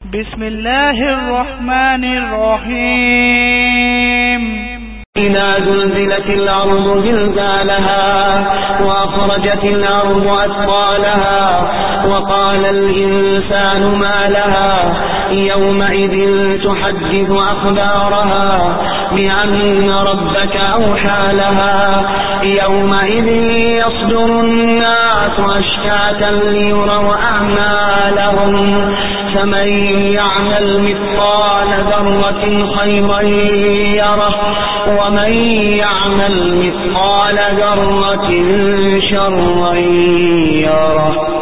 بسم الله الرحمن الرحيم إذا زلزلت الأرض زلزالها وأخرجت الأرض أثقالها وقال الإنسان ما لها يومئذ تحدث أخبارها بأن ربك أوحى لها يومئذ يصدر الناس أشتاتا ليروا أعمالهم فمن يعمل مثقال ذرة خيرا يره ومن يعمل مثقال ذرة شرا يره.